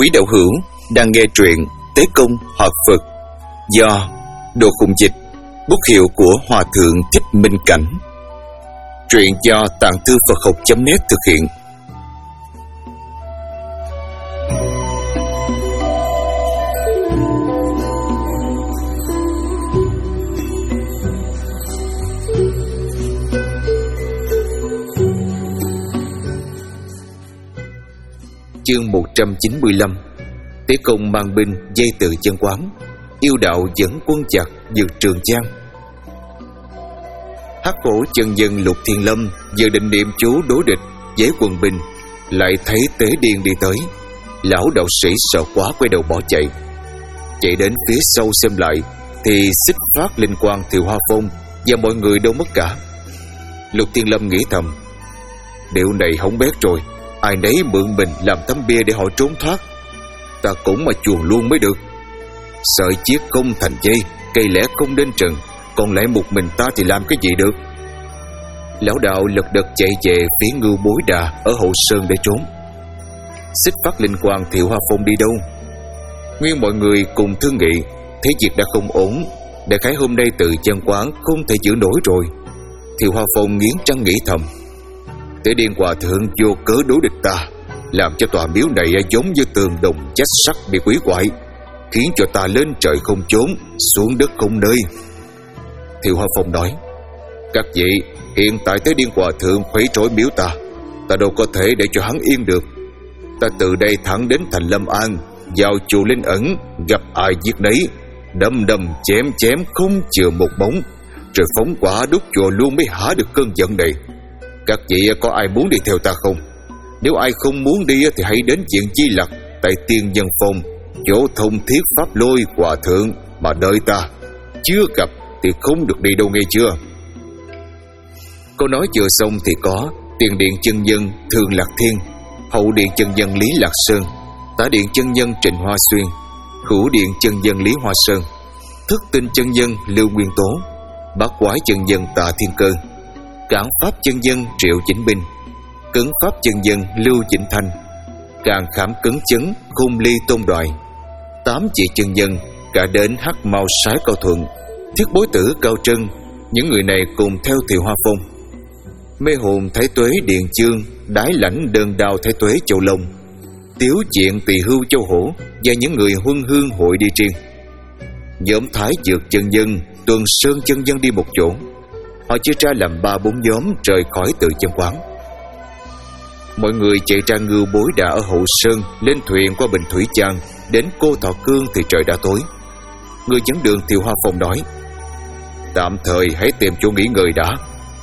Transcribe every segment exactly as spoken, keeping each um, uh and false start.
Quý đạo hữu đang nghe truyện Tế Công Hợp Phật do Đồ Khùng Dịch, bút hiệu của Hòa Thượng Thích Minh Cảnh. Truyện do Tạng Thư Phật Học chấm net thực hiện. Chương một trăm chín mươi lăm. Tế Công mang binh dây tự chân quán, yêu đạo dẫn quân chặt vượt Trường Giang. Hắc Hổ chân dân Lục Thiên Lâm vừa định niệm chú đối địch với quân binh, lại thấy Tế Điên đi tới. Lão đạo sĩ sợ quá quay đầu bỏ chạy. Chạy đến phía sau xem lại thì Xích Phát, Linh Quang, Thiệu Hoa Phong và mọi người đâu mất cả. Lục Thiên Lâm nghĩ thầm, điệu này hỏng bét rồi, ai nấy mượn mình làm tấm bia để họ trốn thoát. Ta cũng mà chuồn luôn mới được. Sợi chiếc không thành dây, cây lẻ không đến trần, còn lại một mình ta thì làm cái gì được. Lão đạo lật đật chạy về phía Ngưu Bối Đà ở Hậu Sơn để trốn. Xích Phát, Linh Quang, Thiệu Hoa Phong đi đâu? Nguyên mọi người cùng thương nghị, thấy việc đã không ổn, đại khái hôm nay tự chân quán không thể giữ nổi rồi. Thiệu Hoa Phong nghiến răng nghĩ thầm, Tế Điên Hòa Thượng vô cớ đối địch ta, làm cho tòa miếu này giống như tường đồng chách sắt bị quỷ hoại, khiến cho ta lên trời không chốn, xuống đất không nơi. Thiệu Hoa Phong nói, các vị, hiện tại Tế Điên Hòa Thượng khuấy rối miếu ta, ta đâu có thể để cho hắn yên được. Ta từ đây thẳng đến thành Lâm An, vào chùa Linh Ẩn, gặp ai giết nấy, đâm đâm chém chém không chừa một bóng, rồi phóng quả đốt chùa luôn mới hả được cơn giận này. Các vị có ai muốn đi theo ta không? Nếu ai không muốn đi thì hãy đến Diện Chi Lặc tại Tiên Nhân Phong, chỗ thông thiết pháp lôi Hòa Thượng mà đợi ta. Chưa gặp thì không được đi đâu, nghe chưa? Câu nói vừa xong thì có Tiền Điện chân nhân Thường Lạc Thiên, Hậu Điện chân nhân Lý Lạc Sơn, Tả Điện chân nhân Trịnh Hoa Xuyên, Hữu Điện chân nhân Lý Hoa Sơn, Thức Tinh chân nhân Lưu Nguyên Tố, Bát Quái chân nhân Tạ Thiên Cơ, Cản Pháp chân nhân Triệu Chỉnh Binh, Cấn Pháp chân nhân Lưu Chỉnh Thanh, Càng Khảm Cấn Chấn Khôn Ly Tôn Đoài, Tám Chị chân nhân, cả đến Hắc Mao Sái Cao Thuận, Thiết Bối Tử Cao Trân. Những người này cùng theo Thiệu Hoa Phong. Mê Hồn Thái Tuế Điện Chương, Đái Lãnh Đơn Đao Thái Tuế Châu Long, Tiếu Diện Tỳ Hưu Châu Hổ và những người huân hương hội đi riêng. Nhóm Thái Dược chân nhân, Tuần Sơn chân nhân đi một chỗ. Họ chia ra làm ba bốn nhóm rời khỏi tự chân quán. Mọi người chạy ra Ngưu Bối Đà ở Hậu Sơn, lên thuyền qua Bình Thủy Trang, đến Cô Thọ Cương thì trời đã tối. Người dẫn đường Thiệu Hoa Phong nói, tạm thời hãy tìm chỗ nghỉ ngơi đã.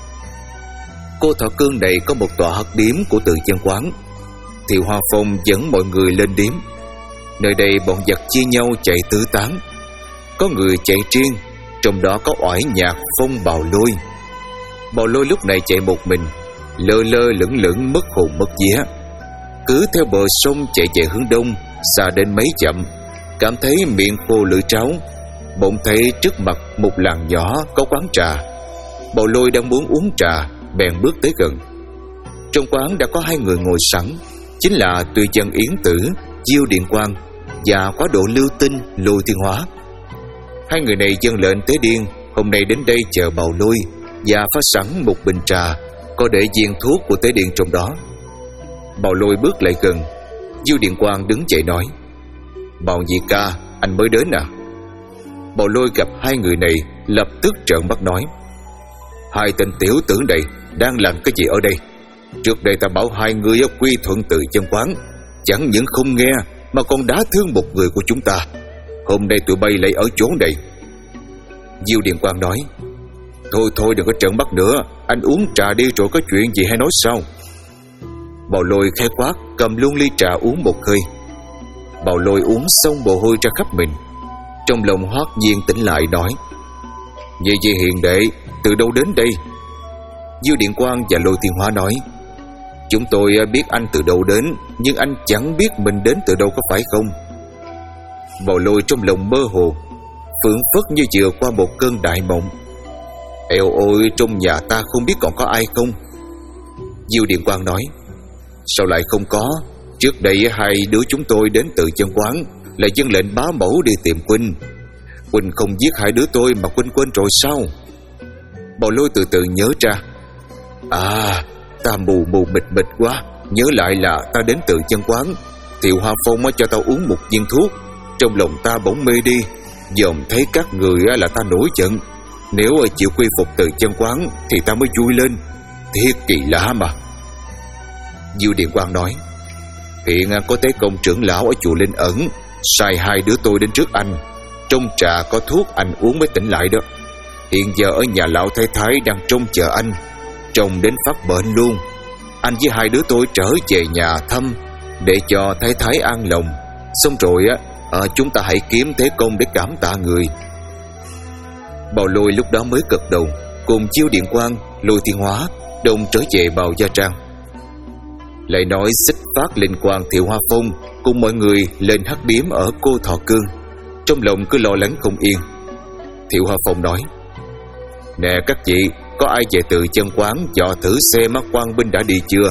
Cô Thọ Cương này có một tòa hắc điếm của tự chân quán. Thiệu Hoa Phong dẫn mọi người lên điếm. Nơi đây bọn giặc chia nhau chạy tứ tán, có người chạy riêng, trong đó có Oải Nhạc Phong Bào Lôi. Bào Lôi lúc này chạy một mình, lơ lơ lửng lửng mất hồn mất vía. Cứ theo bờ sông chạy về hướng đông, xa đến mấy dặm, cảm thấy miệng khô lưỡi tráo. Bỗng thấy trước mặt một làng nhỏ có quán trà. Bào Lôi đang muốn uống trà, bèn bước tới gần. Trong quán đã có hai người ngồi sẵn, chính là Tùy Chân Yến Tử, Diêu Điện Quang và Quá Độ Lưu Tinh, Lôi Thiên Hóa. Hai người này dâng lệnh Tế Điên hôm nay đến đây chờ Bào Lôi và pha sẵn một bình trà có để viên thuốc của Tế Điên trong đó. Bào Lôi bước lại gần. Diêu Điện Quang đứng dậy nói, Bào nhị ca, anh mới đến à? Bào Lôi gặp hai người này lập tức trợn mắt nói, hai tên tiểu tử này đang làm cái gì ở đây? Trước đây ta bảo hai người quy thuận tự chân quán, chẳng những không nghe mà còn đá thương một người của chúng ta. Hôm nay tụi bay lại ở chỗ này. Diêu Điện Quang nói, thôi thôi đừng có trợn mắt nữa, anh uống trà đi rồi có chuyện gì hay nói sau. Bào Lôi khai quát cầm luôn ly trà uống một hơi. Bào Lôi uống xong mồ hôi ra khắp mình. Trong lòng hoát nhiên tỉnh lại nói, Vậy gì hiền đệ, từ đâu đến đây? Diêu Điện Quang và Lôi Thiên Hóa nói, chúng tôi biết anh từ đâu đến, nhưng anh chẳng biết mình đến từ đâu, có phải không? Bào Lôi trong lòng mơ hồ, phảng phất như vừa qua một cơn đại mộng. Eo ôi, trong nhà ta không biết còn có ai không? Diêu Điện Quang nói, sao lại không có? Trước đây hai đứa chúng tôi đến từ chân quán là dâng lệnh bá mẫu đi tìm Huynh. Huynh không giết hai đứa tôi mà Huynh quên rồi sao? Bào Lôi từ từ nhớ ra. À, ta mù mù mịt mịt quá. Nhớ lại là ta đến từ chân quán. Thiệu Hoa Phong cho tao uống một viên thuốc. Trong lòng ta bỗng mê đi. Dòm thấy các người là ta nổi giận. Nếu chịu quy phục từ chân quán thì ta mới vui lên. Thiết kỳ lạ mà. Diêu Điện Quang nói: Hiện có Tế Công trưởng lão ở chùa Linh Ẩn sai hai đứa tôi đến trước anh. Trong trà có thuốc anh uống mới tỉnh lại đó. Hiện giờ ở nhà lão thái thái đang trông chờ anh, trông đến phát bệnh luôn. Anh với hai đứa tôi trở về nhà thăm để cho thái thái an lòng. Xong rồi á à, chúng ta hãy kiếm Thế Công để cảm tạ người. Bào Lôi lúc đó mới gật đầu, cùng Diêu Điện Quang, Lôi Thiên Hóa đồng trở về Bào Gia Trang. Lại nói Xích Phát, Linh Quang, Thiệu Hoa Phong cùng mọi người lên hắc điếm ở Cô Thọ Cương, trong lòng cứ lo lắng không yên. Thiệu Hoa Phong nói: Nè các vị, có ai về từ chân quán dò thử xem Quang binh đã đi chưa?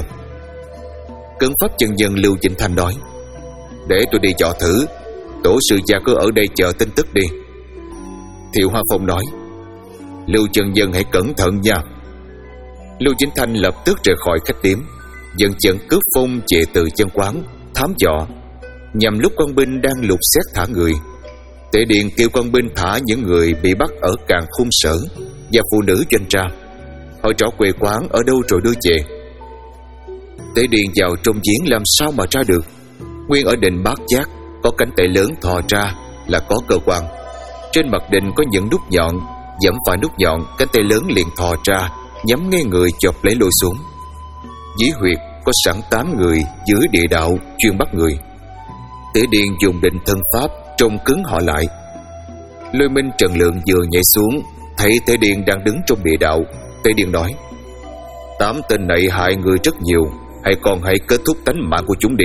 Cấn Pháp chân nhân Lưu Vĩnh Thanh nói: Để tôi đi dò thử. Tổ sư gia cứ ở đây chờ tin tức đi. Thiệu Hoa Phong nói: Lưu chân nhân hãy cẩn thận nha. Lưu Vĩnh Thanh lập tức rời khỏi khách điếm, dẫn trận cướp phong về từ chân quán thám dò, nhằm lúc quan binh đang lục xét thả người. Tề Điền kêu quan binh thả những người bị bắt ở Càn Khôn Sở và phụ nữ doanh tra, hỏi rõ quê quán ở đâu rồi đưa về. Tề Điền vào trong giếng làm sao mà ra được. Nguyên ở đình Bát Giác có cánh tay lớn thò ra là có cơ quan. Trên mặt đình có những nút nhọn, dẫm phải nút nhọn, cánh tay lớn liền thò ra nhắm ngay người chộp lấy lôi xuống. Dưới huyệt có sẵn tám người dưới địa đạo chuyên bắt người. Tề Điền dùng định thân pháp trông cứng họ lại. Lôi Minh Trần Lượng vừa nhảy xuống, thấy Tề Điền đang đứng trong địa đạo. Tề Điền nói: Tám tên này hại người rất nhiều, hãy còn hãy kết thúc tánh mạng của chúng đi.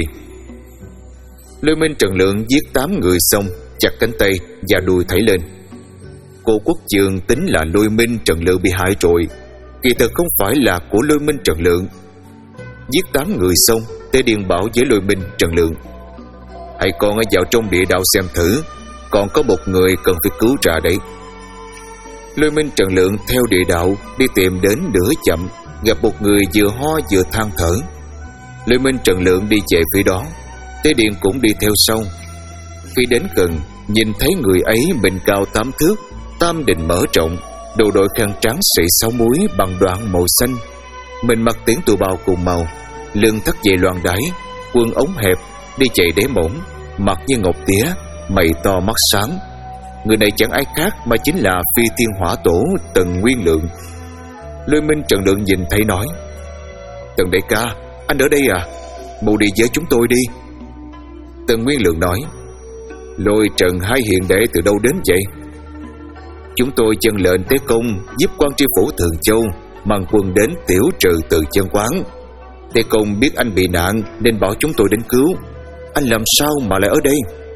Lôi Minh Trần Lượng giết tám người xong, chặt cánh tay và đuôi thảy lên. Cô Quốc Chương tính là Lôi Minh Trần Lượng bị hại rồi, kỳ thực không phải là của Lôi Minh Trần Lượng. Giết tám người xong, Tề Điền bảo với Lôi Minh Trần Lượng: Hãy còn ở vào trong địa đạo xem thử, còn có một người cần phải cứu ra đấy. Lôi Minh Trần Lượng theo địa đạo đi tìm đến nửa chậm, gặp một người vừa ho vừa than thở. Lôi Minh Trần Lượng đi về phía đó, Tề Điền cũng đi theo sau. Khi đến gần, nhìn thấy người ấy mình cao tám thước, tam đình mở rộng, đầu đội khăn trắng sợi sáu múi bằng đoạn màu xanh, mình mặc tiếng tù bào cùng màu, lưng thắt dây loàn đáy, quần ống hẹp, đi chạy đế mỏng, mặt như ngọc tía, mày to mắt sáng. Người này chẳng ai khác mà chính là Phi Thiên Hỏa Tổ Tần Nguyên Lượng. Lôi Minh Trần Lượng nhìn thấy nói: Tần đại ca, anh ở đây à? Mau đi với chúng tôi đi. Tần Nguyên Lượng nói: Lôi Trần hai hiền đệ từ đâu đến vậy? Chúng tôi chân lệnh Tế Công giúp quan tri phủ Thường Châu mang quân đến tiểu trừ từ chân quán. Tế Công biết anh bị nạn nên bảo chúng tôi đến cứu. Anh làm sao mà lại ở đây?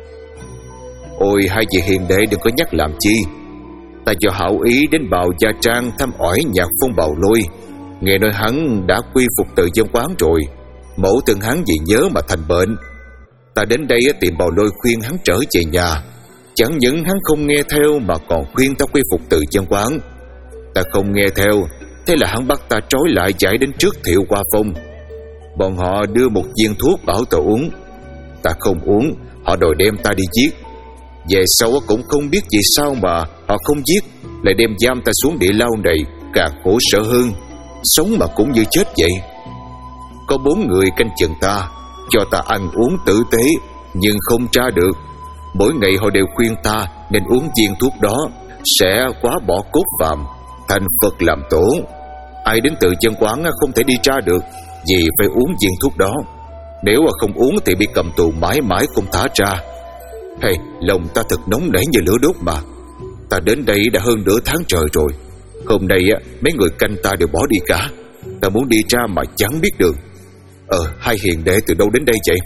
Ôi hai vị hiền đệ đừng có nhắc làm chi. Ta cho hảo ý đến Bào Gia Trang thăm hỏi Nhạc Phong Bào Lôi. Nghe nói hắn đã quy phục từ dân quán rồi, mẫu thân hắn vì nhớ mà thành bệnh. Ta đến đây tìm Bào Lôi khuyên hắn trở về nhà. Chẳng những hắn không nghe theo mà còn khuyên ta quy phục từ dân quán. Ta không nghe theo, thế là hắn bắt ta trói lại giải đến trước Thiệu Hoa Phong. Bọn họ đưa một viên thuốc bảo ta uống. Ta không uống, họ đòi đem ta đi giết. Về sau cũng không biết vì sao mà họ không giết, lại đem giam ta xuống địa lao này, càng khổ sở hơn. Sống mà cũng như chết vậy. Có bốn người canh chừng ta, cho ta ăn uống tử tế, nhưng không tra được. Mỗi ngày họ đều khuyên ta nên uống viên thuốc đó sẽ quá bỏ cốt phạm, thành Phật làm tổ. Ai đến từ chân quán không thể đi ra được, vì phải uống viên thuốc đó. Nếu không uống thì bị cầm tù mãi mãi không thả ra. Hey, lòng ta thật nóng nảy như lửa đốt mà. Ta đến đây đã hơn nửa tháng trời rồi. Hôm nay mấy người canh ta đều bỏ đi cả. Ta muốn đi ra mà chẳng biết đường. Ờ, hai hiền đệ từ đâu đến đây vậy?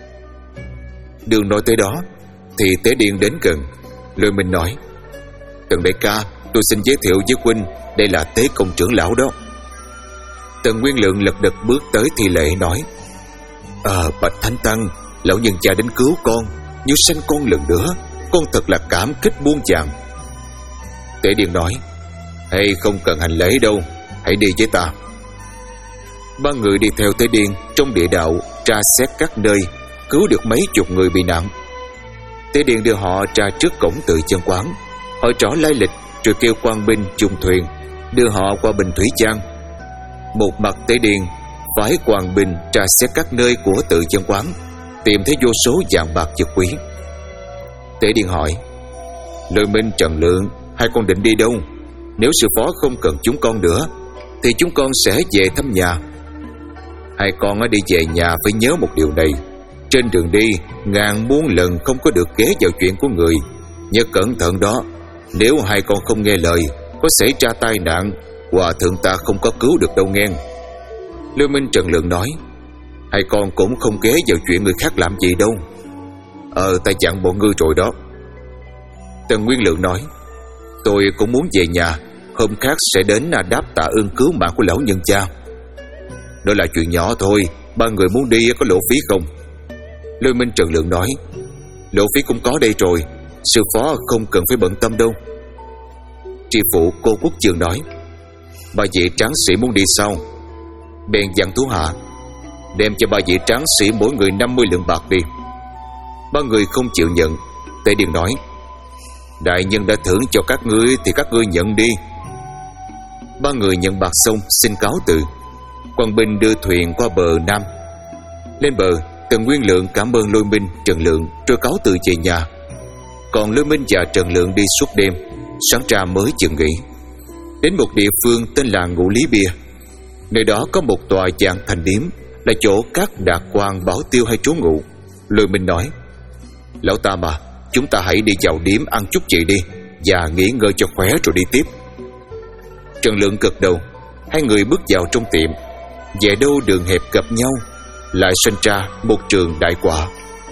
Đường nói tới đó thì Tế Điền đến gần. Lôi Minh nói: Tần đại ca, tôi xin giới thiệu với huynh, đây là Tế Công trưởng lão đó. Tần Nguyên Lượng lật đật bước tới thi lễ nói: À, Bạch Thánh Tăng, lão nhân gia đến cứu con, như sanh con lần nữa, con thật là cảm kích muôn vàn. Tế Điền nói: Hay không cần hành lễ đâu, hãy đi với ta. Ba người đi theo Tế Điền trong địa đạo, tra xét các nơi, cứu được mấy chục người bị nạn. Tế Điền đưa họ ra trước cổng Từ Chân Quán, hỏi rõ lai lịch, rồi kêu quan binh dùng thuyền đưa họ qua Bình Thủy Giang. Một mặt Tế Điền phái quan binh tra xét các nơi của Từ Chân Quán, tìm thấy vô số vàng bạc vật quý. Tế Điền hỏi: Lôi Minh, Trần Lượng, hai con định đi đâu? Nếu sư phó không cần chúng con nữa thì chúng con sẽ về thăm nhà. Hai con đi về nhà phải nhớ một điều này: trên đường đi ngàn muôn lần không có được ghé vào chuyện của người. Nhớ cẩn thận đó, nếu hai con không nghe lời, có xảy ra tai nạn, hòa thượng ta không có cứu được đâu nghe. Lôi Minh, Trần Lượng nói: Hai con cũng không ghé vào chuyện người khác làm gì đâu. Ờ, ta dặn bọn ngươi rồi đó. Tần Nguyên Lượng nói: Tôi cũng muốn về nhà, hôm khác sẽ đến là đáp tạ ơn cứu mạng của lão nhân cha. Đó là chuyện nhỏ thôi, ba người muốn đi có lỗ phí không? Lôi Minh, Trần Lượng nói: Lỗ phí cũng có đây rồi, sư phó không cần phải bận tâm đâu. Tri phủ Cô Quốc Chương nói: Ba vị tráng sĩ muốn đi sao? Bèn dặn thủ hạ: Đem cho ba vị tráng sĩ mỗi người năm mươi lượng bạc đi. Ba người không chịu nhận. Tế Điền nói: Đại nhân đã thưởng cho các ngươi thì các ngươi nhận đi. Ba người nhận bạc xong xin cáo từ. Quan binh đưa thuyền qua bờ Nam. Lên bờ, Tần Nguyên Lượng cảm ơn Lôi Minh, Trần Lượng rồi cáo từ về nhà. Còn Lôi Minh và Trần Lượng đi suốt đêm, sáng ra mới chừng nghỉ. Đến một địa phương tên là Ngũ Lý Bia. Nơi đó có một tòa vàng thành điếm, là chỗ các đạt quan bảo tiêu hay trú ngụ. Lôi Minh nói: Lão Tam à, chúng ta hãy đi vào điếm ăn chút gì đi, và nghỉ ngơi cho khỏe rồi đi tiếp. Trần Lượng gật đầu. Hai người bước vào trong tiệm. Về đâu đường hẹp gặp nhau, lại sinh ra một trường đại quả.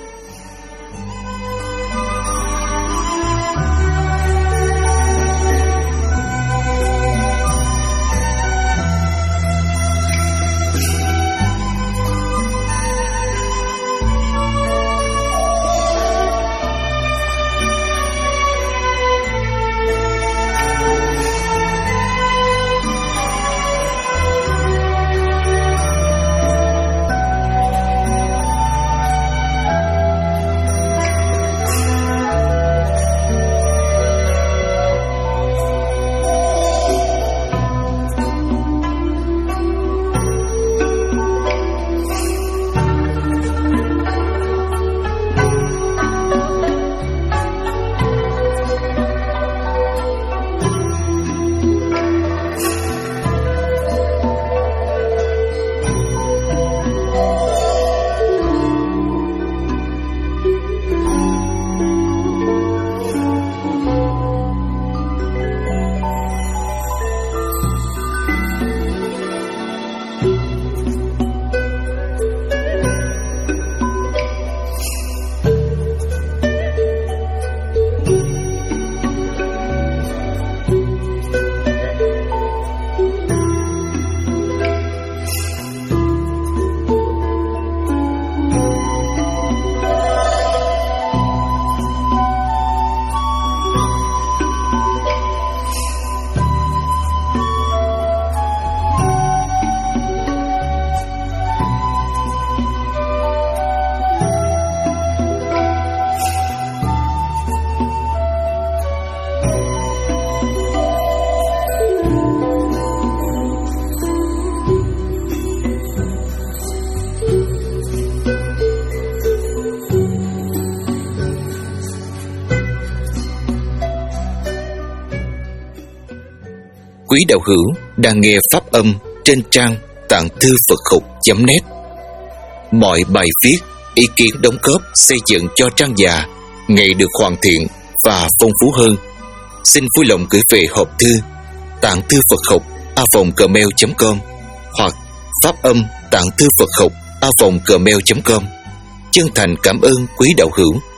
Quý đạo hữu đang nghe pháp âm trên trang tạng thư Phật học chấm net. Mọi bài viết, ý kiến đóng góp xây dựng cho trang già ngày được hoàn thiện và phong phú hơn. Xin vui lòng gửi về hộp thư tạng thư Phật học a vòng gmail chấm com hoặc pháp âm tạng thư Phật học a vòng gmail chấm com. Chân thành cảm ơn quý đạo hữu.